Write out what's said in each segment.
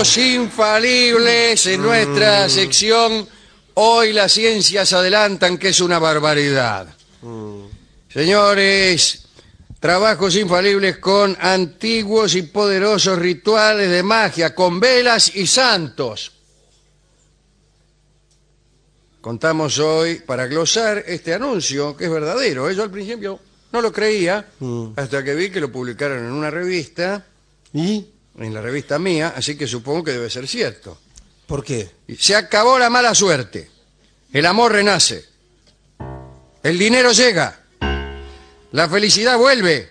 Trabajos infalibles en nuestra sección. Hoy las ciencias adelantan que es una barbaridad. Señores, trabajos infalibles con antiguos y poderosos rituales de magia, con velas y santos. Contamos hoy para glosar este anuncio, que es verdadero. Yo al principio no lo creía, hasta que vi que lo publicaron en una revista, ¿Y? en la revista mía, así que supongo que debe ser cierto. ¿Por qué? Se acabó la mala suerte. El amor renace. El dinero llega. La felicidad vuelve.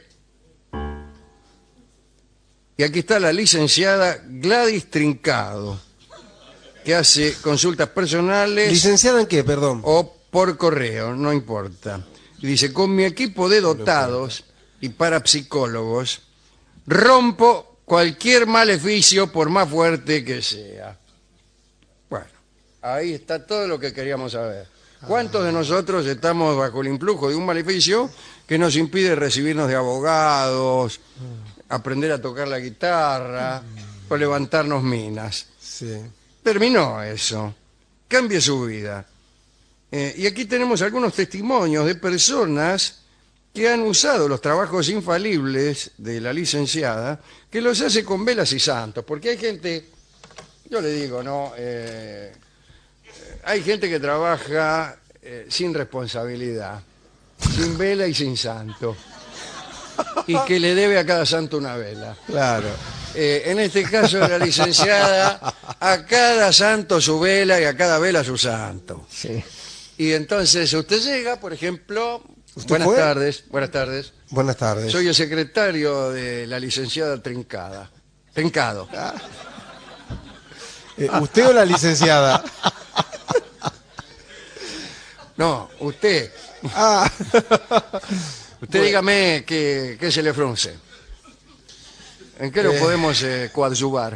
Y aquí está la licenciada Gladys Trincado, que hace consultas personales. ¿Licenciada en qué, perdón? O por correo, no importa. Y dice, con mi equipo de dotados y parapsicólogos, rompo cualquier maleficio por más fuerte que sea. Bueno, ahí está todo lo que queríamos saber. ¿Cuántos de nosotros estamos bajo el influjo de un maleficio que nos impide recibirnos de abogados, aprender a tocar la guitarra o levantarnos minas? Sí. Terminó eso. Cambie su vida. Y aquí tenemos algunos testimonios de personas que han usado los trabajos infalibles de la licenciada, que los hace con velas y santos. Porque hay gente, yo le digo, ¿no? Hay gente que trabaja sin responsabilidad, sin vela y sin santo, y que le debe a cada santo una vela. Claro. En este caso de la licenciada, a cada santo su vela y a cada vela su santo. Sí. Y entonces usted llega, por ejemplo, ¿Usted buenas tardes. Buenas tardes. Soy el secretario de la licenciada Trincado. ¿Usted o la licenciada? No, usted. Ah. Usted dígame qué se le frunce. ¿En qué lo podemos coadyuvar?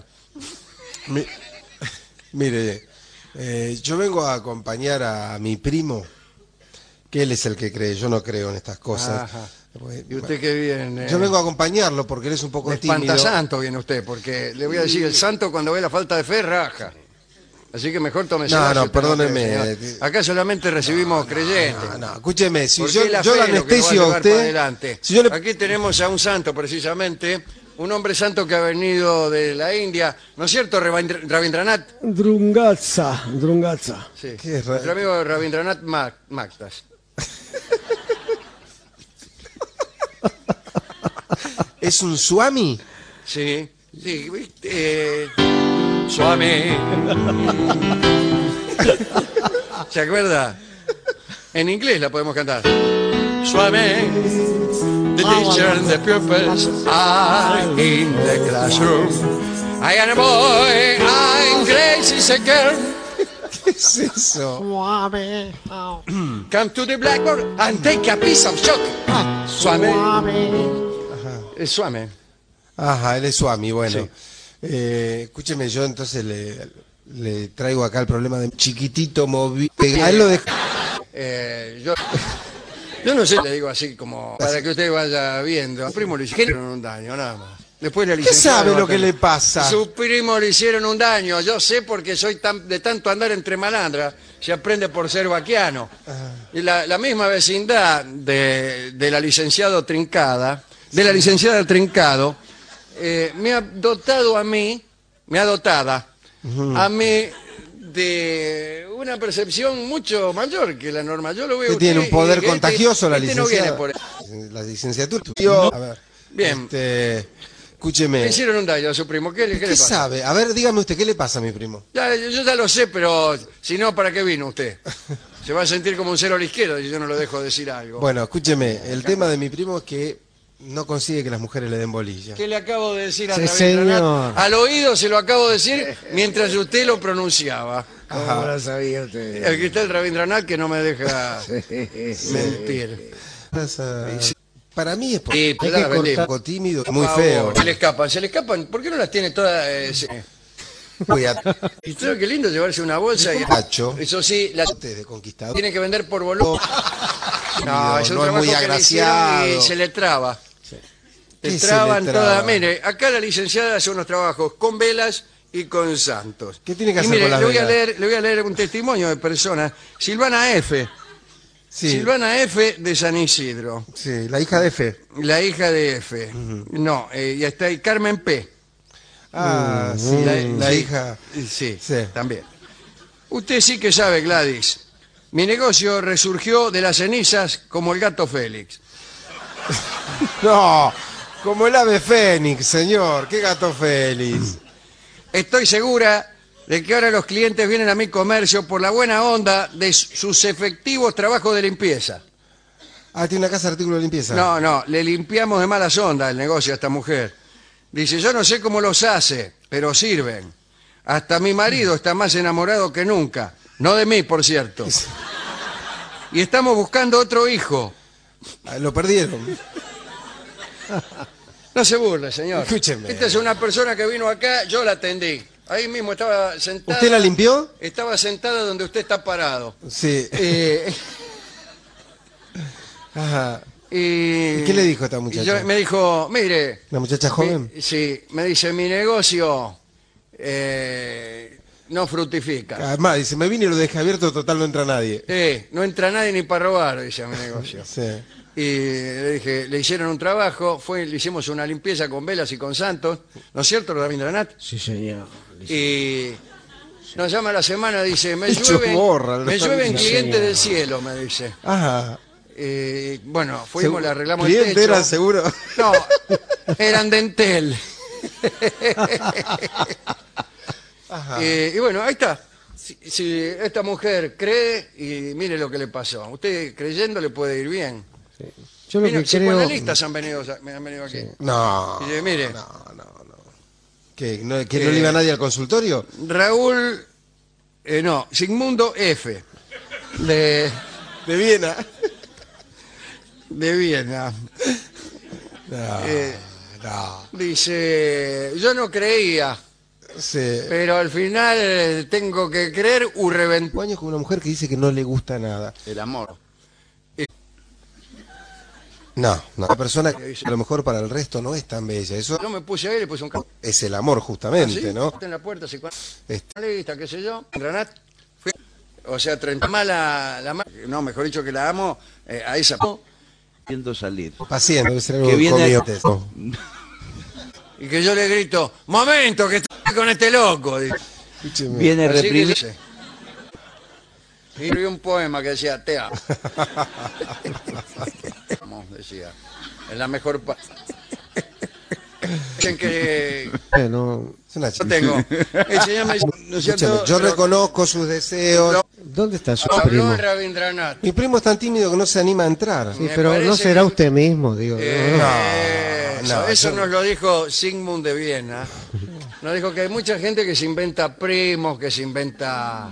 Mire, yo vengo a acompañar a mi primo, que él es el que cree, yo no creo en estas cosas. Ajá. ¿Y usted qué viene? Yo vengo a acompañarlo porque él es un poco de tímido. Espantasanto viene usted, porque le voy a decir, el santo cuando ve la falta de fe raja. Así que mejor tómese. No, perdóneme. Acá solamente recibimos creyentes. No, escúcheme, si Porque yo la la fe es lo que anestesio nos va a a llevar para usted... adelante. Si yo le... Aquí tenemos a un santo, precisamente, un hombre santo que ha venido de la India, ¿no es cierto, Rabindranath? Drungatsa. Sí. ¿Qué es Nuestro amigo Rabindranath Maktas. ¿Es un swami? Sí, Swami. ¿Se acuerda? En inglés la podemos cantar. Swami, the teacher and the pupils are in the classroom. I am a boy, I'm Grace is a girl. ¿Qué es eso? Come to the blackboard and take a piece of chalk. Swami. Es Swami. Ajá, él es swami, bueno. Sí. Escúcheme, yo entonces le traigo acá el problema de chiquitito movido. A él lo dejo. Yo no sé, le digo así como para que usted vaya viendo. A su primo le hicieron un daño, nada más. Después la ¿Qué licenciada sabe va a lo que tener- le pasa? Su primo le hicieron un daño. Yo sé porque soy de tanto andar entre malandras. Se aprende por ser vaquiano. Y la misma vecindad de la licenciada Trincado, me ha dotado a mí, a mí de una percepción mucho mayor que la normal. Yo lo veo. Usted tiene un poder y contagioso, la no viene licenciada. por... La licenciatura. A ver. Bien. Escúcheme. Le hicieron un daño a su primo. ¿Qué le ¿Qué pasa? sabe? A ver, dígame usted, ¿qué le pasa a mi primo? Yo ya lo sé, pero si no, ¿para qué vino usted? Se va a sentir como un cero a la izquierda si yo no lo dejo decir algo. Bueno, escúcheme, el tema de mi primo es que no consigue que las mujeres le den bolilla. ¿Qué le acabo de decir a Sí, Rabindranath? señor. Al oído se lo acabo de decir mientras usted lo pronunciaba. ¿Cómo lo sabía usted? Aquí está el Rabindranath que no me deja mentir. Para mí es Sí, porque claro, un bendigo. poco tímido, Por muy favor, feo. se le escapan. ¿Por qué no las tiene todas? Y claro, qué lindo llevarse una bolsa y... Cacho. Eso sí, la De conquistador. tiene que vender por volumen. No, es un no es trabajo muy que le hicieron agraciado. y se le traba. ¿Qué Se se traban le traba? todas. Mire, acá la licenciada hace unos trabajos con velas y con santos. ¿Qué tiene que Y hacer mire, con las velas? le voy a leer un testimonio de personas. Silvana F. Sí, Silvana F. de San Isidro. sí, la hija de Fe. La hija de F. No, y está ahí Carmen P. Ah, sí, la sí, hija. Sí, Sí. también. Usted sí que sabe, Gladys. Mi negocio resurgió de las cenizas como el gato Félix. No, como el ave fénix, señor. Qué gato feliz. Estoy segura de que ahora los clientes vienen a mi comercio por la buena onda de sus efectivos trabajos de limpieza. Ah, tiene una casa de artículos de limpieza. No, le limpiamos de malas ondas el negocio a esta mujer. Dice, yo no sé cómo los hace, pero sirven. Hasta mi marido está más enamorado que nunca. No de mí, por cierto. Y estamos buscando otro hijo. Ah, lo perdieron. No se burle, señor. Escúcheme. Esta es una persona que vino acá, yo la atendí. Ahí mismo estaba sentada. ¿Usted la limpió? Estaba sentada donde usted está parado. Sí. Eh, Ajá. y qué le dijo esta muchacha? Me dijo, mire... ¿La muchacha joven? Sí, me dice, mi negocio no fructifica. Además, dice, me vine y lo dejé abierto, total no entra nadie. No entra nadie ni para robar, dice mi negocio. Sí. Y le dije, le hicieron un trabajo, le hicimos una limpieza con velas y con santos, ¿no es cierto, Rabindranath? Sí, señor. Y nos llama a la semana, dice, me Hecho llueven, morra, me llueven Sí, clientes señor. del cielo, me dice. Ajá. Bueno, fuimos, le arreglamos el ¿Cliente techo. era seguro? No, eran de Entel. Ajá. Y bueno, ahí está. Si esta mujer cree, y mire lo que le pasó. Usted creyendo le puede ir bien. Yo lo que creo... Psicoanalistas han venido aquí. No. Dice, mire, No. ¿Qué? ¿Que no le iba nadie al consultorio? Raúl, no, Sigmundo F. De De Viena. Viena. No, Eh, no. Dice, yo no creía, Sí. pero al final tengo que creer u reventar. Años con una mujer que dice que no le gusta nada. El amor. No. La persona que a lo mejor para el resto no es tan bella. Eso Yo me puse ahí y le puse un carro. es el amor justamente, ¿no? En la puerta, Este. lista, qué sé yo. Granat. O sea, 30 más no, mejor dicho que la amo, a esa. Viendo salir. Paciente, debe ser algo Que que viene comió a- antes. Y que yo le grito, momento, que estoy con este loco. Dice. Escúcheme. Viene Así que reprimido. dice. Y escribí un poema que decía, te amo. Decía, en la mejor parte. Dicen que No. Es una yo chica. tengo. El señor me dice, ¿no es cierto? Escúcheme, yo reconozco sus deseos. ¿Dónde está su Habló primo? en Rabindranath. Mi primo es tan tímido que no se anima a entrar. Sí, Me pero no parece será que- usted mismo, digo. Eso yo- nos lo dijo Sigmund de Viena. Nos dijo que hay mucha gente que se inventa primos, que se inventa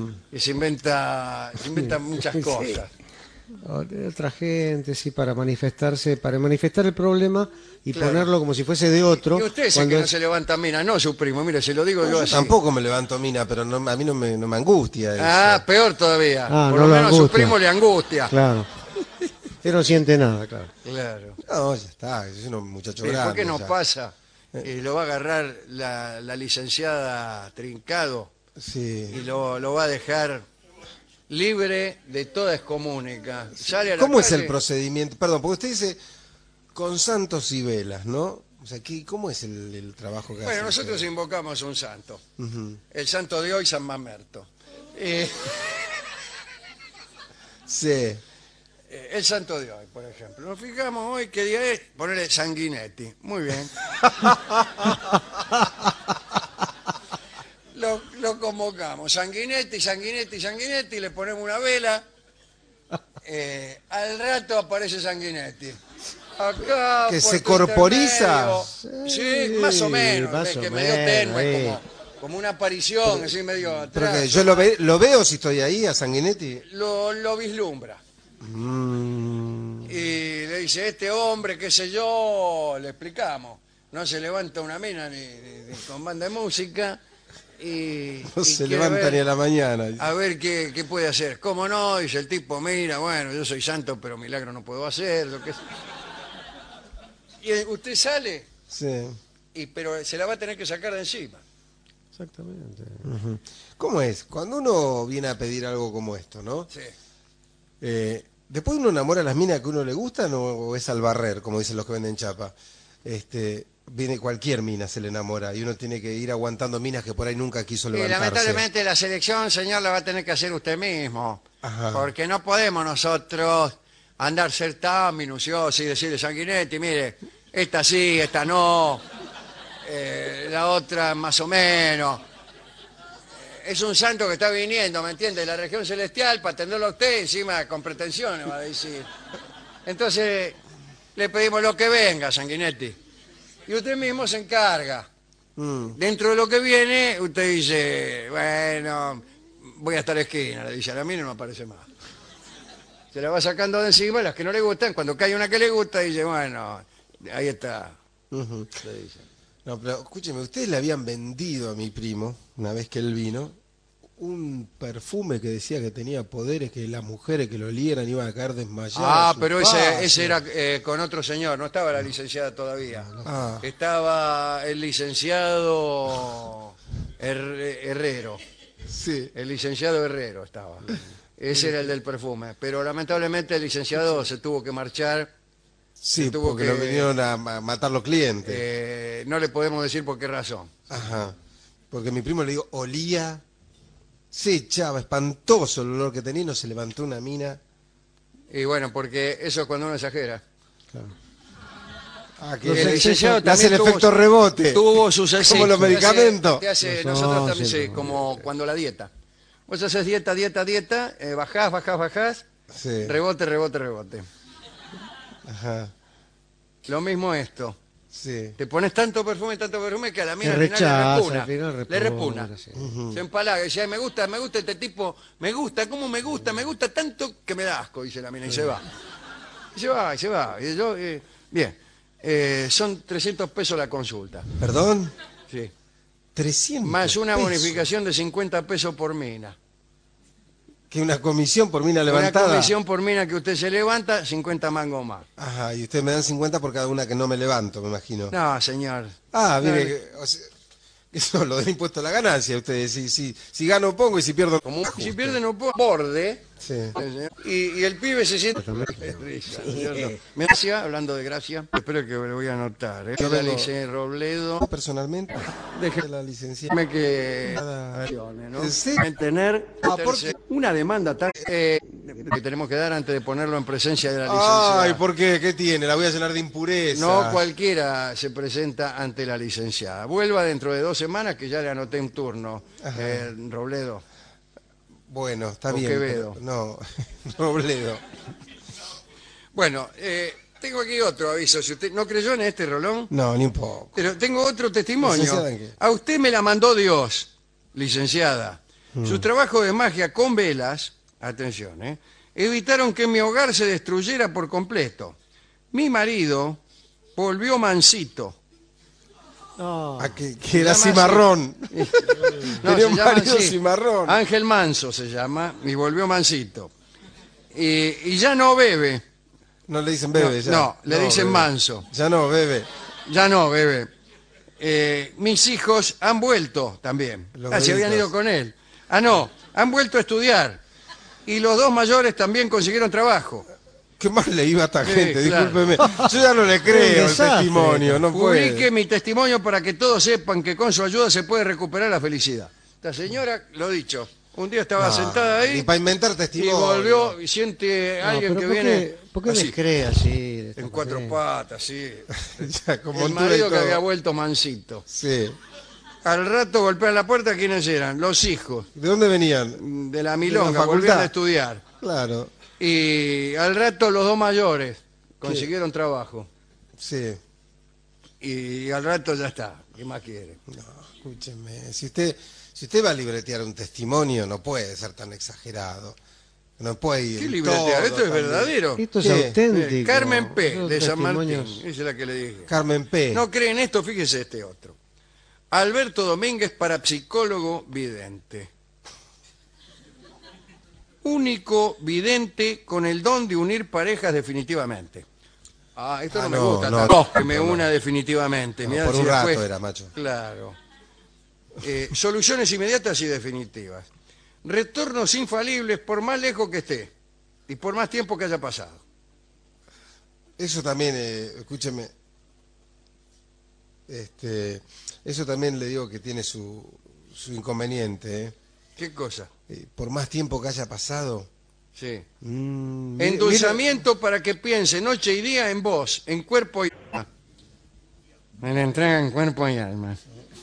muchas cosas. O de otra gente, sí, para manifestarse, para manifestar el problema y Claro. ponerlo como si fuese de otro. Y usted es el cuando que no es- se levanta mina, no su primo, mire, se lo digo yo Yo así. tampoco me levanto mina, pero a mí no me angustia eso. Ah, peor todavía. Ah, Por no lo lo menos a su angustia. primo le angustia. Claro. Él no siente nada, claro. Claro. No, ya está, es un muchacho grande. ¿Por qué no ya. pasa? Lo va a agarrar la licenciada Trincado Sí. y lo va a dejar libre de toda excomúnica. Sale a la ¿Cómo es calle, el procedimiento? Perdón, porque usted dice con santos y velas, ¿no? O sea, ¿cómo es el trabajo que hace? Bueno, nosotros usted? invocamos un santo. Ujú. El santo de hoy, San Mamerto. Sí. El santo de hoy, por ejemplo. Nos fijamos hoy qué día es. Ponerle Sanguinetti. Muy bien. Lo convocamos. Sanguinetti, Sanguinetti, Sanguinetti. Le ponemos una vela. Al rato aparece Sanguinetti. Acá, ¿Que por se tu corporiza? intermedio. Sí, más o menos. más que o medio menos, tenue, como una aparición, así medio Pero atrás. que yo lo veo si estoy ahí a Sanguinetti. Lo vislumbra. Mm, Y le dice, este hombre, qué sé yo, le explicamos, no se levanta una mina ni con banda de música y no y se quiere levanta ver- ni a la mañana. a ver qué puede hacer. ¿Cómo no? Dice el tipo, mira, bueno, yo soy santo, pero milagro no puedo hacer. Lo que... Y usted sale, Sí. pero se la va a tener que sacar de encima. Exactamente. ¿Cómo es? Cuando uno viene a pedir algo como esto, ¿no? Sí. ¿Después uno enamora a las minas que uno le gustan o es al barrer, como dicen los que venden chapa? Viene cualquier mina, se le enamora, y uno tiene que ir aguantando minas que por ahí nunca quiso Y levantarse. lamentablemente la selección, señor, la va a tener que hacer usted mismo. Ajá. Porque no podemos nosotros andar ser tan minuciosos y decirle, Sanguinetti, mire, esta sí, esta no, la otra más o menos. Es un santo que está viniendo, ¿me entiende? De la región celestial para atenderlo a usted, encima con pretensiones, va a decir. Entonces, le pedimos lo que venga, Sanguinetti. Y usted mismo se encarga. Dentro de lo que viene, usted dice, bueno, voy hasta la esquina, le dice, a la mina no aparece más. Se la va sacando de encima, las que no le gustan, cuando cae una que le gusta, dice, bueno, ahí está. Ujú. Le dice. No, pero escúcheme, ustedes le habían vendido a mi primo, una vez que él vino, un perfume que decía que tenía poderes, que las mujeres que lo olieran iban a caer desmayadas. Ah, a su pero paso. ese era con otro señor, no estaba la licenciada todavía. Ah. Estaba el licenciado Herrero. Sí. El licenciado Herrero estaba. Ese era el del perfume. Pero lamentablemente el licenciado se tuvo que marchar. Sí, tuvo porque que- lo vinieron a matar los clientes. No le podemos decir por qué razón. Ajá. Porque mi primo le digo, olía, se echaba, espantoso el olor que tenía y no se levantó una mina. Y bueno, porque eso es cuando uno exagera. Claro. Ah, que Los El licenciado le hace el también efecto rebote. Tuvo sus Como excesos. los medicamentos. Nosotros No, también, sí, sí, no. como cuando la dieta. Vos haces dieta, bajás, Sí. rebote. Ajá. Lo mismo esto. Sí. Te pones tanto perfume que a la mina Te al final rechaza, al final le repugna. repugna, sí. Se empalaga y dice, "Ay, me gusta este tipo, me gusta tanto que me da asco", dice la mina, y se va. Y se va. Y yo, bien, son 300 pesos la consulta. ¿Perdón? Sí. 300 Más una pesos. bonificación de 50 pesos por mina. Que una comisión por mina Una levantada. comisión por mina que usted se levanta, 50 mangos más. Ajá, y ustedes me dan 50 por cada una que no me levanto, me imagino. No, señor. Ah, mire, No, o sea, eso lo del impuesto a la ganancia, ustedes. Si gano pongo y si pierdo... Como ajuste. si pierde no puedo borde. Sí. Y el pibe se siente... Risa, señor, no. Me hacía, hablando de gracia, espero que lo voy a anotar. Yo La vengo- dice Robledo. Personalmente, Déjeme la licenciada... que... Nada. ¿no? ¿En serio? Tener porque- una demanda tan... que tenemos que dar antes de ponerlo en presencia de la licenciada. Ay, ¿por qué? ¿Qué tiene? La voy a llenar de impureza. No cualquiera se presenta ante la licenciada. Vuelva dentro de 2 semanas que ya le anoté un turno, Robledo. Bueno, está O bien. Quevedo. pero no, Robledo. Bueno, tengo aquí otro aviso. Si usted no creyó en este, Rolón, No, ni un poco. pero tengo otro testimonio. ¿Licenciada en qué? A usted me la mandó Dios, licenciada. Sus trabajos de magia con velas, atención, evitaron que mi hogar se destruyera por completo. Mi marido volvió mansito. No. Ah, que era Se llama cimarrón. No, Tenía se un llama marido así. cimarrón. Ángel Manso se llama, y volvió mansito. Y ya no bebe. No le dicen bebe, No, ya. no, le dicen bebe. manso. Ya no, bebe. Ya no, bebe. Mis hijos han vuelto también. Los Se habían bebitos. ido con él. No, han vuelto a estudiar. Y los 2 mayores también consiguieron trabajo. ¿Qué más le iba a esta Sí, gente? claro. Discúlpeme. Yo ya no le creo el desastre. testimonio. No Publique puede. mi testimonio para que todos sepan que con su ayuda se puede recuperar la felicidad. Esta señora, lo dicho, un día estaba sentada ahí Y para inventar y testimonio. volvió y siente a No, alguien pero que ¿por viene qué, ¿por qué así, les cree así? de esta en 4 manera? patas, sí. Ya, con El montura y marido que todo. había vuelto mansito. Sí. Al rato golpean la puerta, ¿quiénes eran? Los hijos ¿De dónde venían? de la milonga, facultad. volvían a estudiar. Claro. Y al rato los 2 mayores consiguieron trabajo. Sí. Y al rato ya está. ¿Qué más quiere? No, escúcheme. Si usted va a libretear un testimonio, no puede ser tan exagerado. No puede ir. ¿Qué en libretea? todo Esto es también. verdadero. Esto es ¿Qué? auténtico. Carmen P. Esos de San Martín. testimonios- Esa es la que le dije. Carmen P. No creen esto, fíjese este otro. Alberto Domínguez, parapsicólogo vidente. Único vidente con el don de unir parejas definitivamente. Esto Ah, no me no, gusta no, tanto, no, que me no. una definitivamente. No, Mirá por si un rato después- era, macho. Claro. Soluciones inmediatas y definitivas. Retornos infalibles por más lejos que esté y por más tiempo que haya pasado. Eso también, escúcheme, eso también le digo que tiene su inconveniente. ¿Qué cosa? Por más tiempo que haya pasado. Sí. Mire, Endulzamiento para que piense noche y día en vos, en cuerpo y alma. Me la entrega en cuerpo y alma.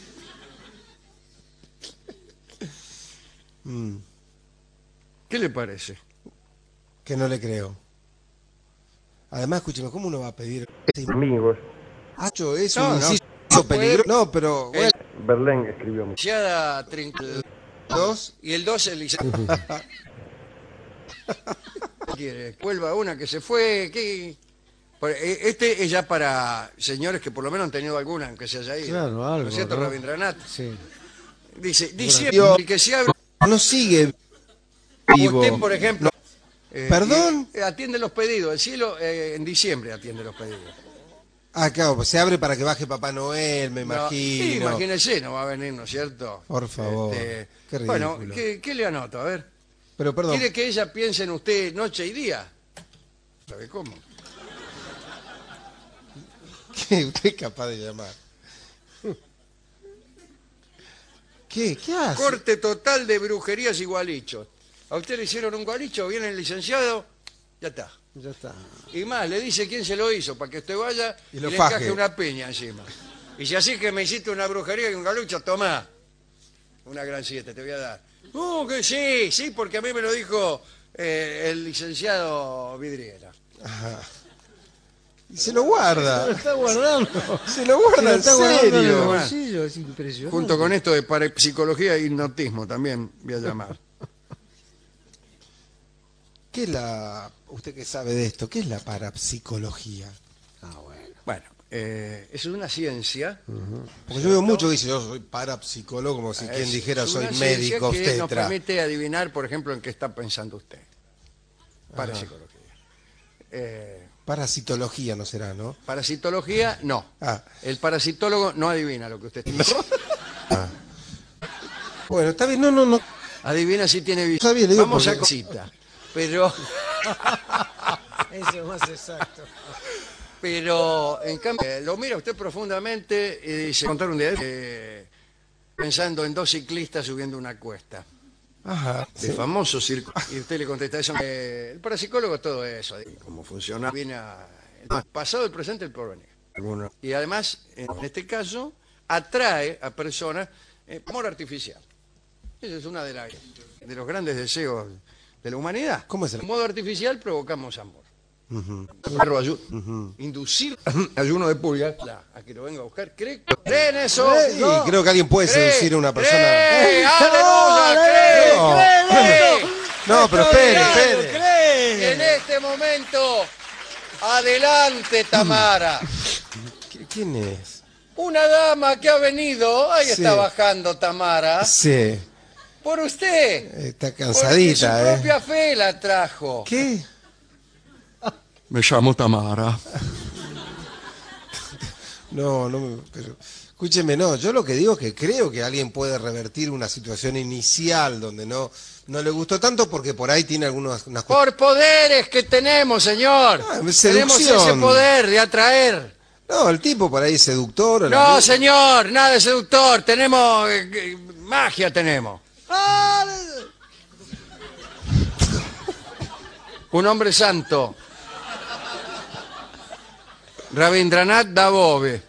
¿Qué le parece? que no le creo. Además, escúcheme, ¿cómo uno va a pedir Amigos. Hacho, es No, un no. inciso No peligroso? puede- No, pero bueno, Verlaine escribió mucho. dos. Y el 2 el quiere, vuelva una que se fue. Este es ya para señores que por lo menos han tenido alguna, aunque se haya ido. Claro, algo, ¿No es cierto, ¿no? Rabindranath? Sí. Dice, Digo, el que se abre. no sigue vivo. Usted, por ejemplo. ¿Perdón? Atiende los pedidos. El cielo en diciembre atiende los pedidos. Ah, claro, pues se abre para que baje Papá Noel, me No, imagino. sí, imagínese, no va a venir, ¿no es cierto? Por favor, qué ridículo. Bueno, ¿qué le anoto? A ver. Pero perdón, ¿Quiere que ella piense en usted noche y día? ¿Sabe cómo? ¿qué usted es capaz de llamar? ¿Qué hace? Corte total de brujerías y gualichos. A usted le hicieron un gualicho, viene el licenciado, ya está. Ya está. Y más, le dice quién se lo hizo, para que usted vaya Y y, lo le faje. encaje una piña encima. Y si así que me hiciste una brujería y un galucho, toma. Una gran 7 te voy a dar. Que sí, porque a mí me lo dijo el licenciado Vidriera. Ajá. Y se lo guarda. Lo está guardando. Se lo guarda Lo en está guardando en el serio. bolsillo, es impresionante. Junto con esto de parapsicología e hipnotismo también voy a llamar. ¿Qué es usted que sabe de esto, qué es la parapsicología? Ah, bueno. Bueno, es una ciencia. Porque yo veo mucho que dice, yo soy parapsicólogo, como si quien dijera Es soy una ciencia médico, que nos obstetra. permite adivinar, por ejemplo, en qué está pensando usted. Parapsicología. Parasitología no será, ¿no? Parasitología, no. Ah. El parasitólogo no adivina lo que usted está diciendo. Bueno, está bien, no. Adivina si tiene visión. Está bien, le digo Vamos a porque- cosita. Pero, Eso es más exacto. en cambio, lo mira usted profundamente y dice, contar un día pensando en dos ciclistas subiendo una cuesta. Ajá. De famoso círculo. Y usted le contesta eso. El parapsicólogo es todo eso. Cómo funciona. Viene el pasado, el presente y el porvenir. Y además, en este caso, atrae a personas amor artificial. Ese es uno de los grandes deseos de la humanidad. ¿Cómo es el- En modo artificial provocamos amor. Perro inducir ayuno de pulgas a que lo venga a buscar. ¿Cree en eso? Sí, creo que alguien puede seducir a una persona. ¡Cree! ¡Aleluya! ¡Cree! No. ¡Cree! No, pero espere. Y en este momento, adelante, Tamara. ¿Quién es? Una dama que ha venido, ahí Sí. está bajando Tamara, Sí, por usted. está Porque cansadita, su propia fe la trajo. ¿Qué? Me llamo Tamara. No, pero escúcheme, no, yo lo que digo es que creo que alguien puede revertir una situación inicial donde no le gustó tanto porque por ahí tiene unas Por poderes que tenemos, señor. seducción. Tenemos ese poder de atraer. No, el tipo por ahí es seductor. o la No, mina- señor, nada de seductor. Tenemos magia, tenemos. Un hombre santo. Rabindranath Tagore.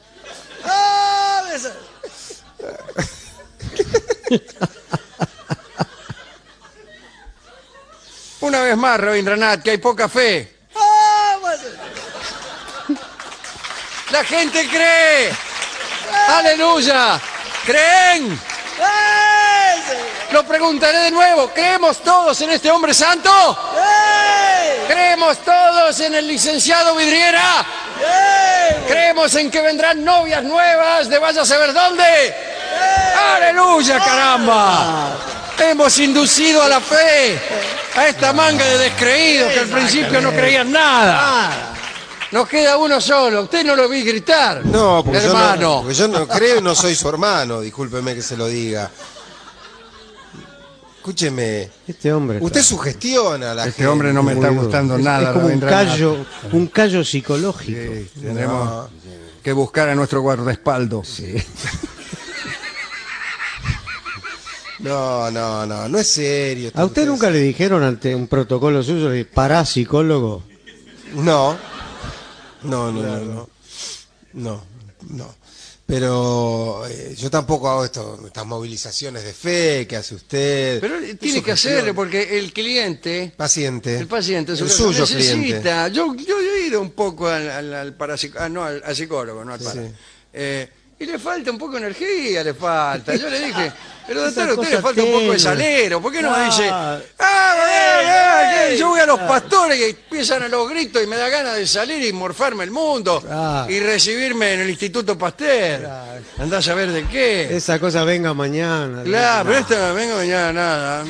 Una vez más, Rabindranath, que hay poca fe. La gente cree. Aleluya. ¿Creen? Lo preguntaré de nuevo. ¿Creemos todos en este hombre santo? ¿Creemos todos en el licenciado Vidriera? ¿Creemos en que vendrán novias nuevas de vaya a saber dónde? ¡Aleluya, caramba! Hemos inducido a la fe a esta manga de descreídos que al principio no creían nada. Nos queda uno solo. Usted no lo vi gritar. No, porque hermano. yo no creo y no soy su hermano, discúlpeme que se lo diga. Escúcheme, Este hombre. usted sugestiona a la Este gente. hombre no me está Boludo. gustando Es nada. como Rabindranath. un callo psicológico. Sí, tendremos que buscar a nuestro guardaespaldas. No es serio. ¿A usted nunca le dijeron ante un protocolo suyo, pará psicólogo? No. Pero yo tampoco hago estas movilizaciones de fe que hace usted. Pero tiene que hacerlo porque el cliente, El paciente, en su el caso, suyo necesita. cliente. Yo he ido un poco al psicólogo, no al para. Sí. Y le falta un poco de energía, le falta. Yo le dije, pero Esa doctor, a usted le cosa falta un poco de tenue. salero. ¿Por qué no me dice, Ah. yo voy a los pastores y empiezan a los gritos y me da ganas de salir y morfarme el mundo Ah. y recibirme en el Instituto Pasteur? Andás a ver de qué. Esa cosa venga mañana. Claro, pero esta vengo mañana nada.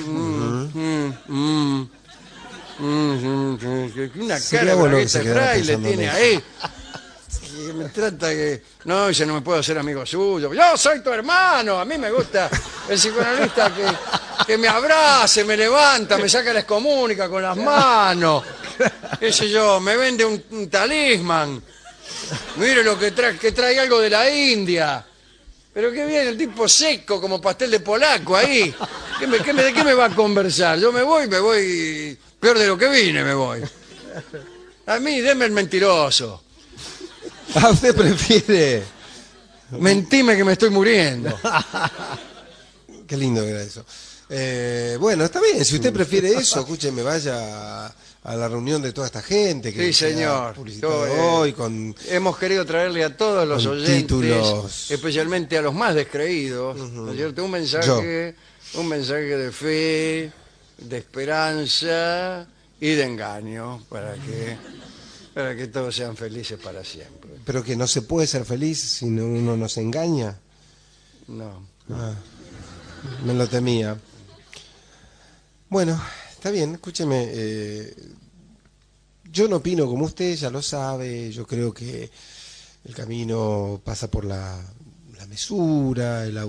Una Sería cara bueno de que se bragueta de quedara fraile pensando en tiene eso. ahí. Que me trata que... No, dice, no me puedo hacer amigo suyo. Yo soy tu hermano. A mí me gusta el psicoanalista que me abrace, me levanta, me saca la excomunica con las manos. Qué sé yo, me vende un talismán. Mire lo que trae algo de la India. Pero qué bien, el tipo seco como pastel de polaco ahí. ¿De qué me va a conversar? Yo me voy, peor de lo que vine me voy. A mí, deme el mentiroso. ¿A usted prefiere? Mentime que me estoy muriendo. Qué lindo era eso. Bueno, está bien, si usted prefiere eso, escúcheme, vaya a la reunión de toda esta gente que Sí, se ha señor. publicitado Yo, hoy con... Hemos querido traerle a todos los Con oyentes, títulos. especialmente a los más descreídos, ¿no es cierto? Un mensaje de fe, de esperanza y de engaño para que todos sean felices para siempre. Pero que no se puede ser feliz si uno no se engaña. No. Me lo temía. Bueno, está bien, escúcheme. Yo no opino como usted, ya lo sabe. Yo creo que el camino pasa por la mesura, el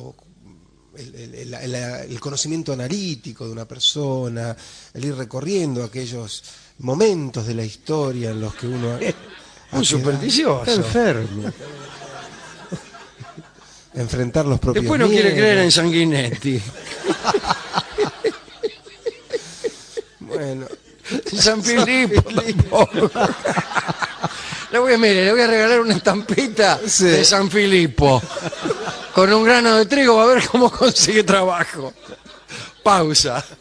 conocimiento analítico de una persona, el ir recorriendo aquellos momentos de la historia en los que uno... Un supersticioso. Está enfermo. Enfrentar los propios Después no quiere miedos. creer en Sanguinetti. Bueno, San Filipo tampoco. Le voy a regalar una estampita Sí. de San Filipo. Con un grano de trigo, va a ver cómo consigue trabajo. Pausa.